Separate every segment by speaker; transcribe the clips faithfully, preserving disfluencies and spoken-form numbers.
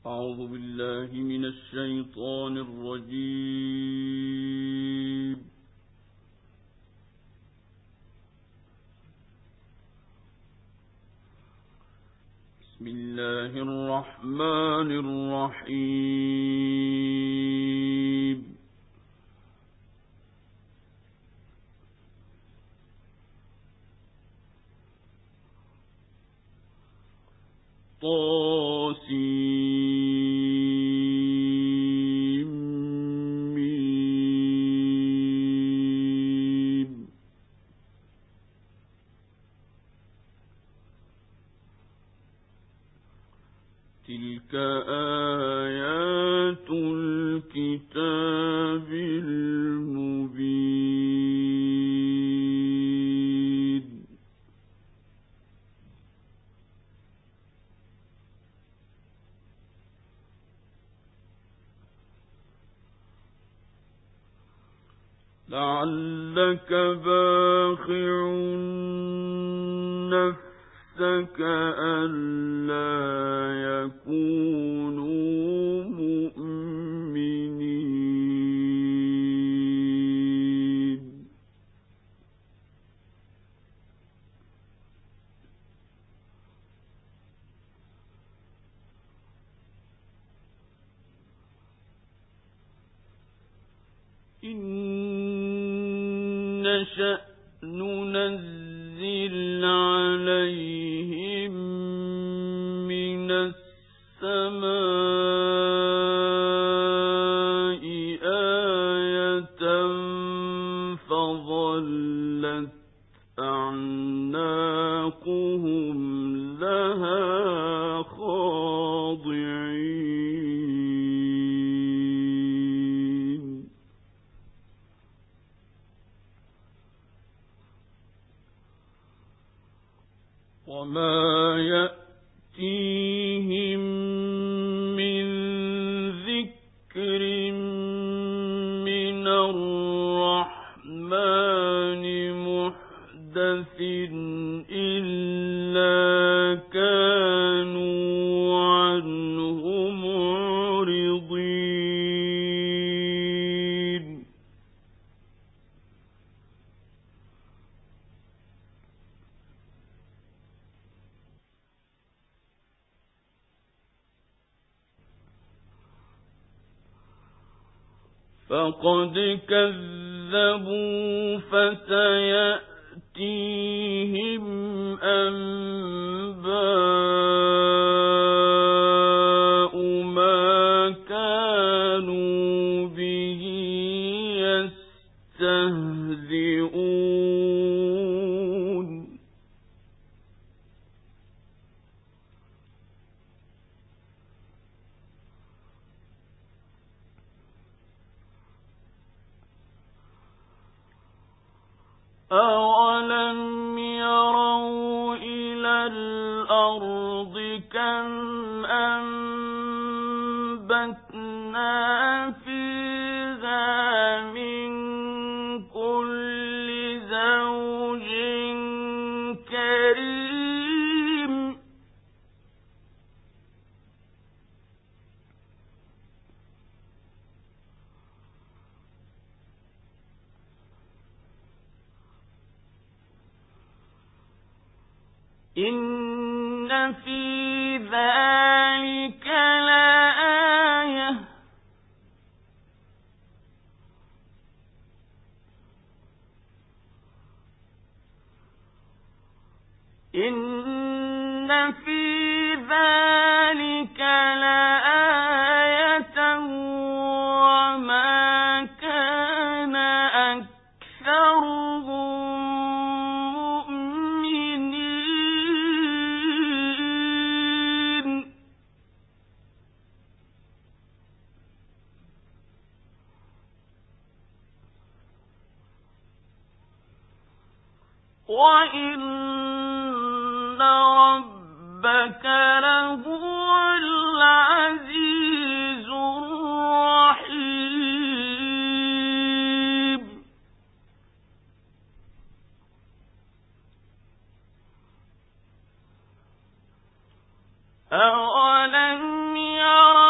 Speaker 1: أعوذ بالله من الشيطان الرجيم. بسم الله الرحمن الرحيم. طاسيم. تلك آيات الكتاب المبين. لعلك باخع نفسك ألا يكونوا مؤمنين. إن نشأ ننزل عليهم من السماء آية فظلت أعناقهم لها خاضعين. وما يأتيهم من ذكر من الرحمن محدث إلا كانوا عنه معرضين. فقد كذبوا فسيأتيهم أنباء ما كانوا به يستهزئون. أَوَلَمْ يَرَوْا إِلَى الْأَرْضِ كَمْ أَنبَتْنَا فِيهَا مِن كُلِّ زَوْجٍ كَرِيمٍ. إن في ذلك لآية إن في ذلك لآية وما كان أكثرهم وَإِنَّ رَبَّكَ لَهُوَ الْعَزِيزُ الرَّحِيمُ. أَوَلَمْ يَرَوْا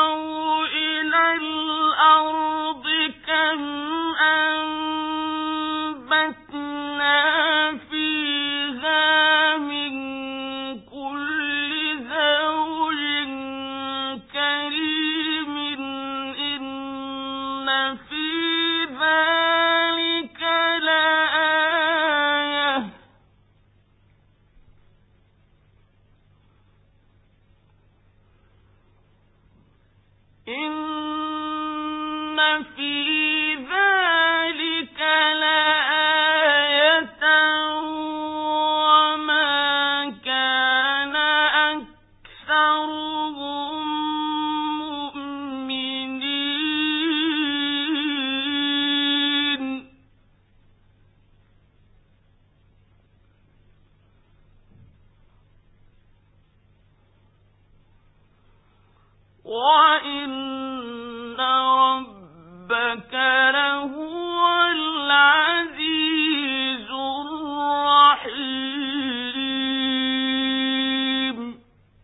Speaker 1: وَإِنَّ رَبَّكَ لَهُوَ الْعَزِيزُ الرَّحِيمُ.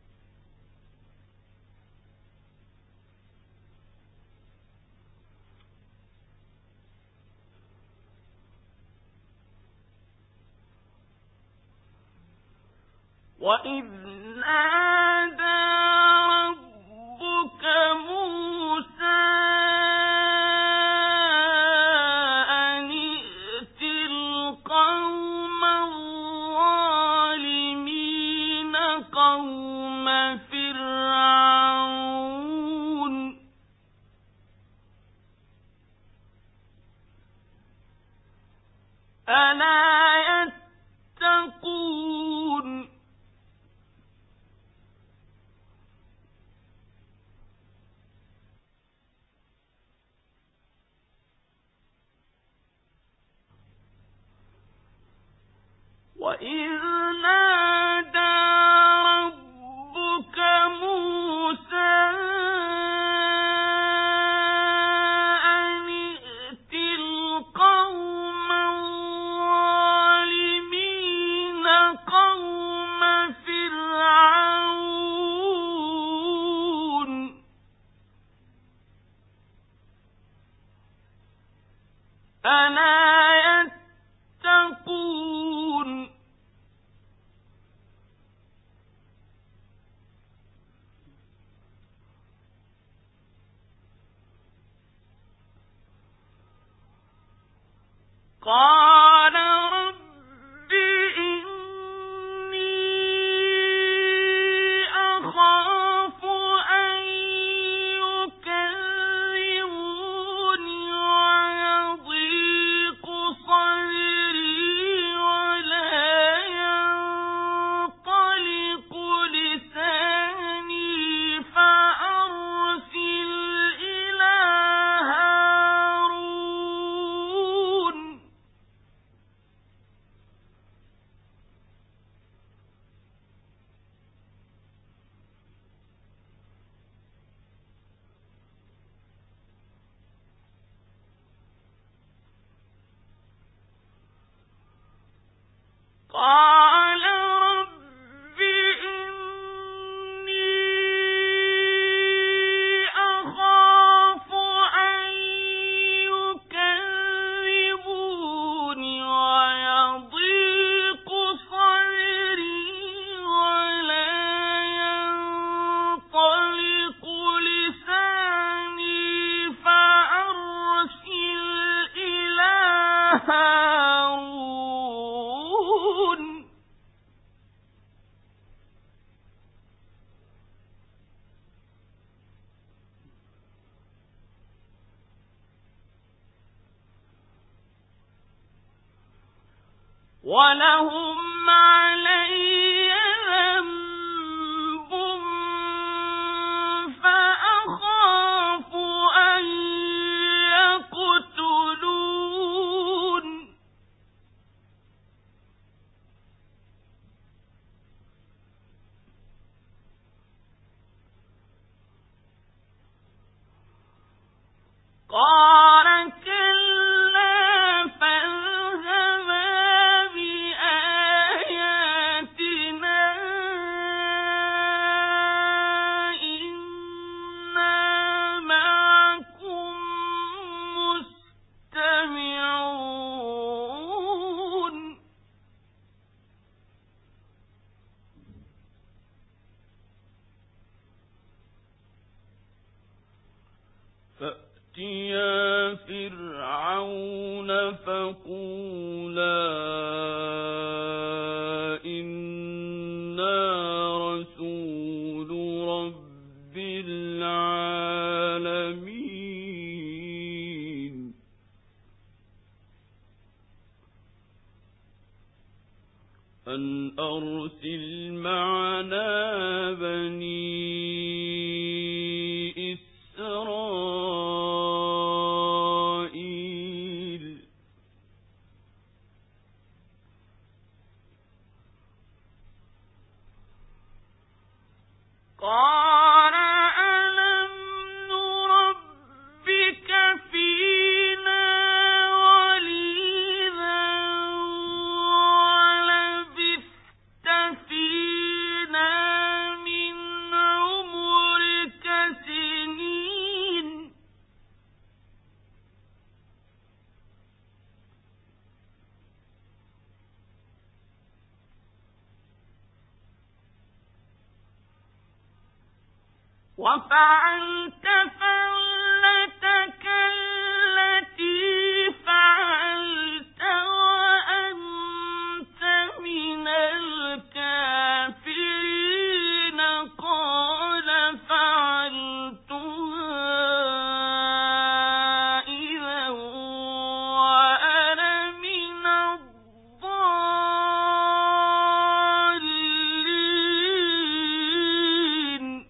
Speaker 1: وَإِذْ نَادَى رَبُّكَ مُوسَىٰ أَنِ ائْتِ الْقَوْمَ الظَّالِمِينَ قَوْمَ فِرْعَوْنَ أَلَا يَتَّقُونَ. وَإِذْ نَادَى رَبُّكَ مُوسَىٰ أَنِ ائْتِ الْقَوْمَ الظَّالِمِينَ قَوْمَ فِرْعَوْنَ أَلَا يَتَّقُونَ. قَالَ رَبِّ إِنِّي أَخَافُ أَن يُكَذِّبُونِ وَيَضِيقُ صَدْرِي وَلَا يَنطَلِقُ لِسَانِي فَأَرْسِلْ إِلَىٰ هَارُونَ. قَالَ رَبِّ إِنِّي أَخَافُ أَن يُكَذِّبُونِ وَيَضِيقُ صَدْرِي وَلَا يَنطَلِقُ لِسَانِي فَأَرْسِلْ إِلَىٰ هَارُونَ. وَلَهُمْ عَلَيَّ ذَنبٌ فَأَخَافُ أَن يَقْتُلُونِ. قَالَ كَلَّا فَاذْهَبَا بِآيَاتِنَا إِنَّا مَعَكُم مُّسْتَمِعُونَ. فَأْتِيَا فِرْعَوْنَ فَقُولَا إِنَّا رَسُولُ رَبِّ الْعَالَمِينَ. أَنْ أَرْسِلْ مَعَنَا بَنِي إِسْرَائِيلَ. قَالَ أَلَمْ
Speaker 2: وفعلت فعلتك التي فعلت وأنت من الكافرين قال فعلتها إذا وأنا من الضالين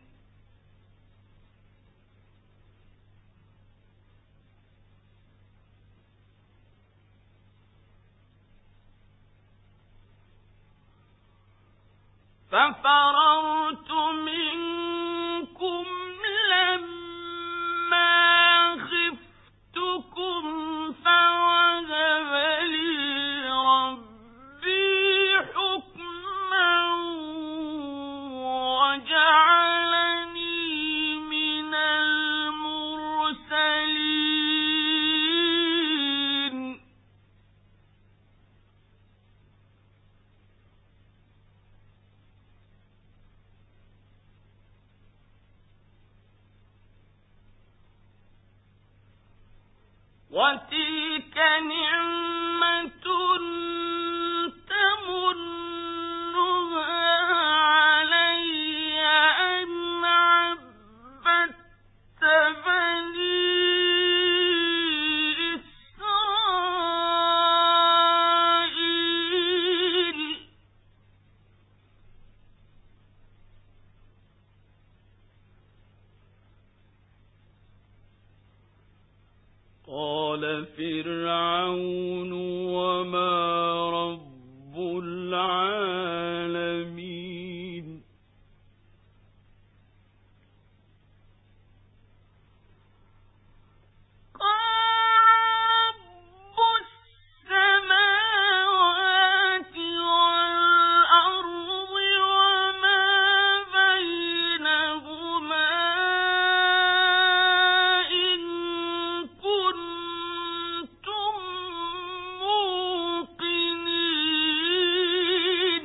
Speaker 2: ففررت منكم لما خفتكم فوهب لي ربي حكما وجعلني من المرسلين وتلك نعمة تمنها علي أن عبدت بني إسرائيل قال فرعون وما رب العالمين قال رب السماوات والأرض وما بينهما إن كنتم موقنين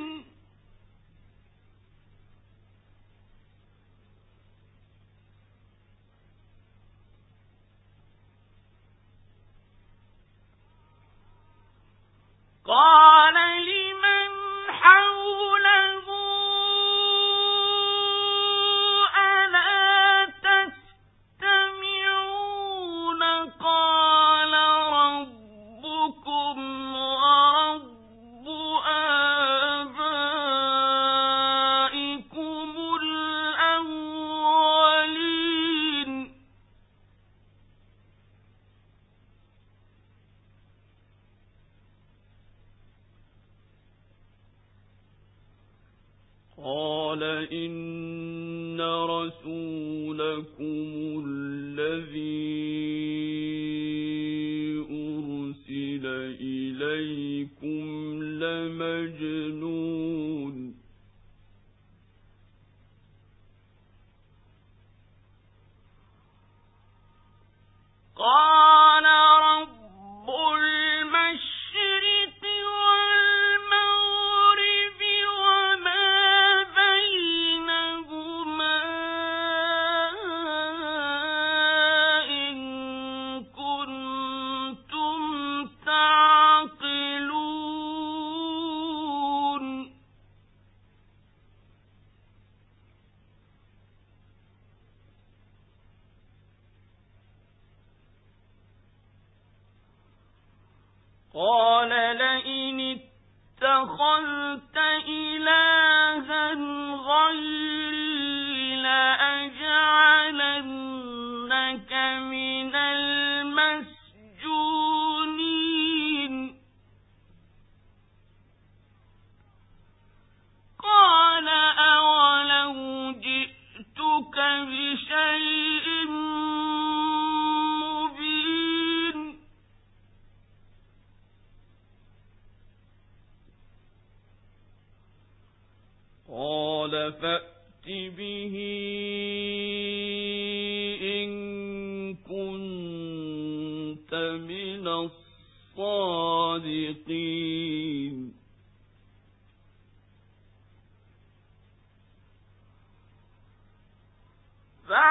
Speaker 2: قال لمن حوله ألا تستمعون قال ربكم ورب آبائكم الأولين قال إن رسولكم الذي أرسل إليكم لمجنون قال رب المشرق والمغرب وما بينهما إن كنتم تعقلون قال لئن اتخذت إلها غيري لأجعلنك من المسجونين قال أولو جئتك بشيء مبين قال فأت به إن كنت من الصادقين ف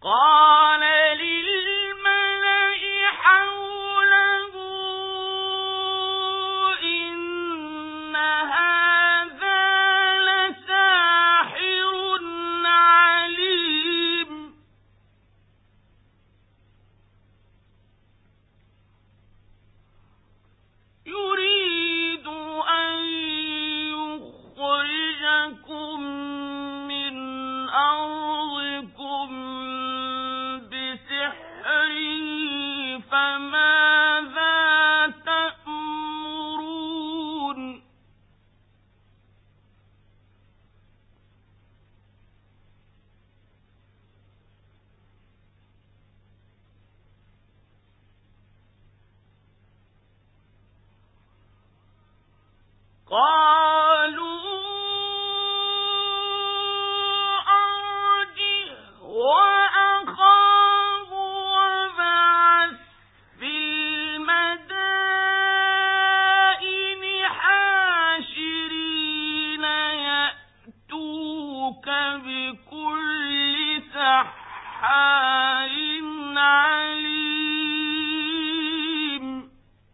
Speaker 2: قال للملأ حوله إن هذا لساحر عليم يريد أن يخرجكم من أرضكم بسحره فماذا تأمرون قالوا أرجه وأخاه وابعث في المدائن حاشرين يأتوك بكل سحار عليم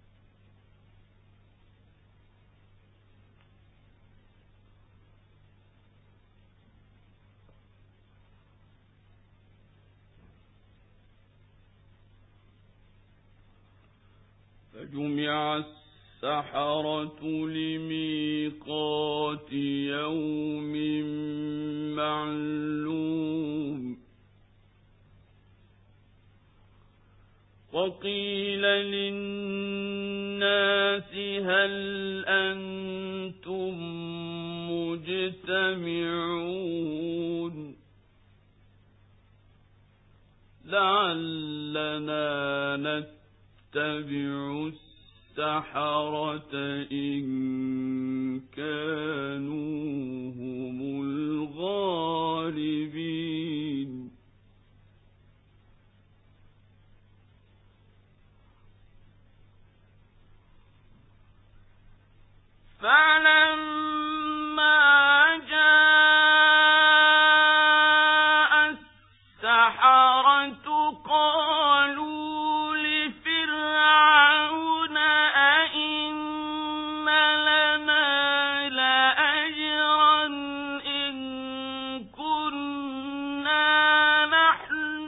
Speaker 1: فجمع السحرة لميقات يوم معلوم وقيل للناس هل أنتم مجتمعون لعلنا نتبع السحرة إن كانوا هم الغالبين
Speaker 2: فلما جاء السحرة قالوا لفرعون أئن لنا لأجرا إن كنا نحن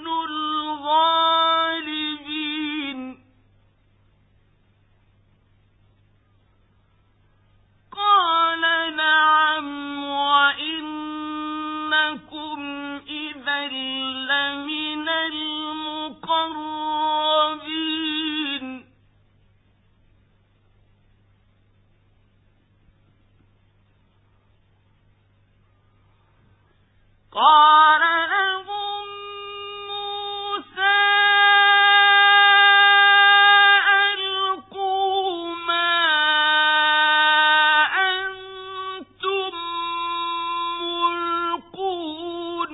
Speaker 2: الغالبين قال نعم وإنكم إذا لمن المقربين قال لهم موسى ألقوا ما أنتم ملقون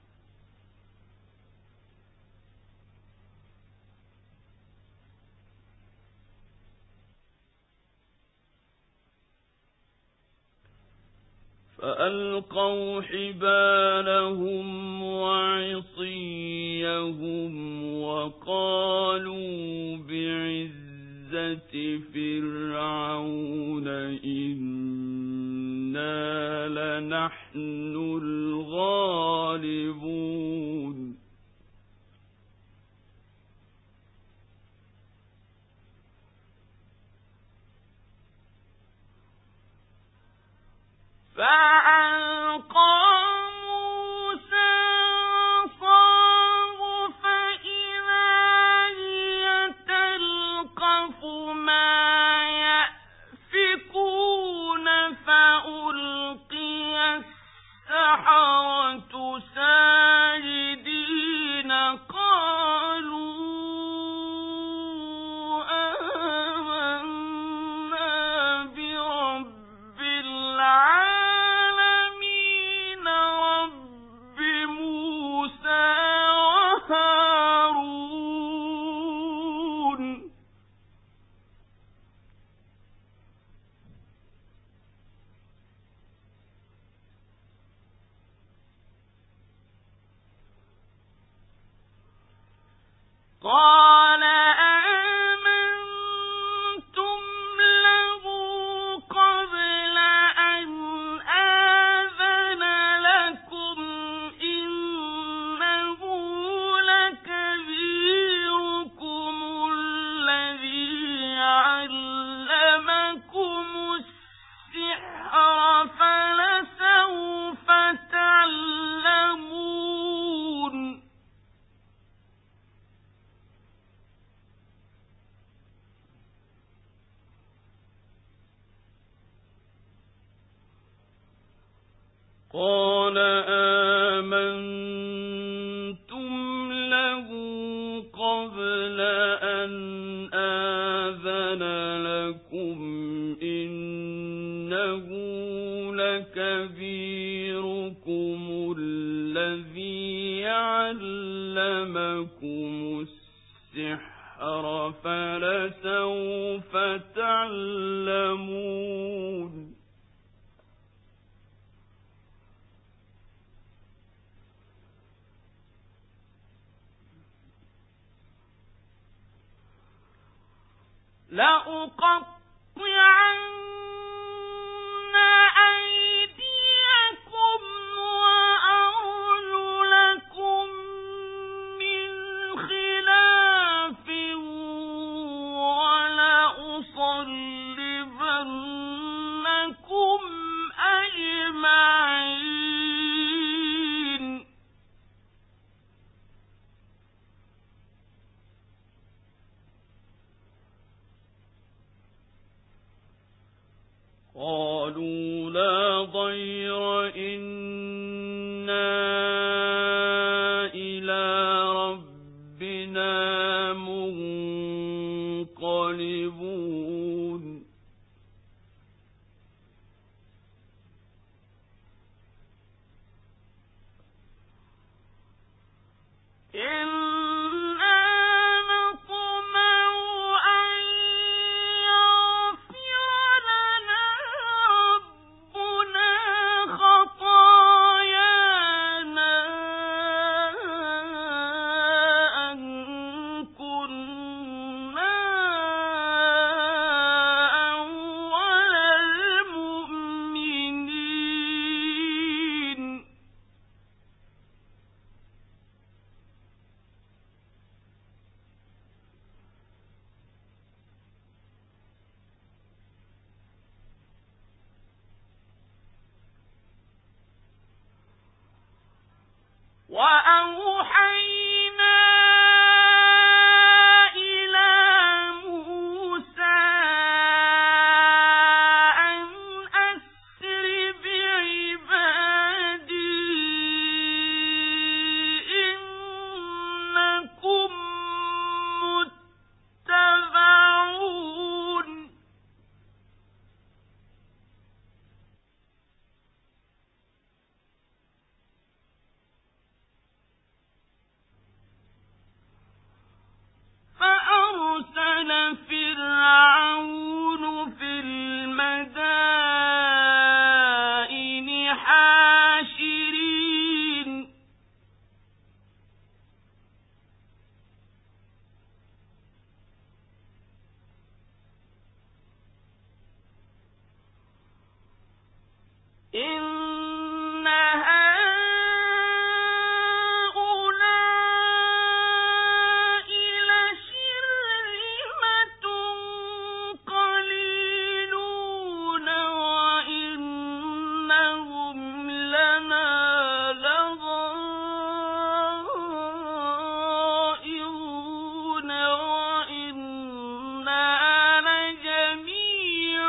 Speaker 1: فألقوا حبالهم وعصيهم وقالوا بعزة فرعون إنا لنحن الغالبون
Speaker 2: فألقى موسى عصاه فإذا هي تلقف ما يأفكون فألقي السحرة ساجدين
Speaker 1: قال آمنتم له قبل أن آذن لكم إنه لكبيركم الذي علمكم السحر فلسوف تعلمون
Speaker 2: لأقطعن أيديكم وأرجلكم من خلاف ولأصلبنكم أجمعين
Speaker 1: قالوا لا ضير إنا إلى ربنا منقلبون
Speaker 2: وأوحينا إلى موسى أن أسر بعبادي إنكم متبعون فأرسل فرعون في المدائن حاشرين إن هؤلاء لشرذمة قليلون وإنهم لنا لغائظون وإنا لجميع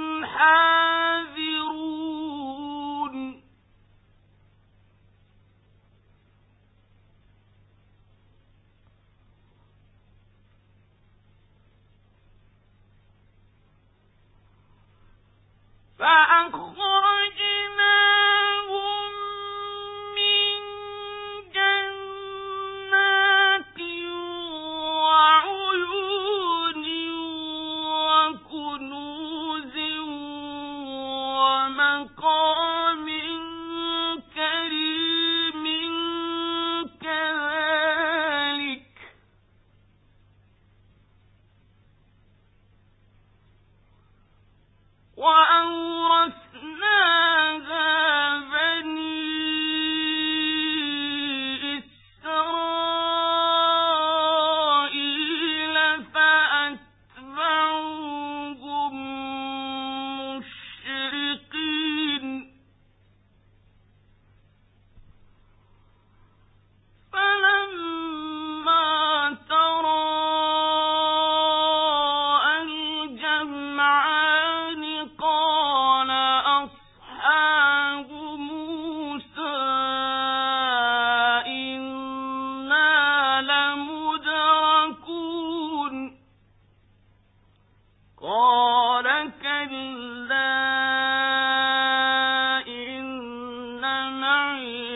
Speaker 2: حاذرون فأخرجناهم من جنات وعيون وكنوز ومقام كريم كذلك وأورثنا كَلَّا إِنَّ مَعِيَ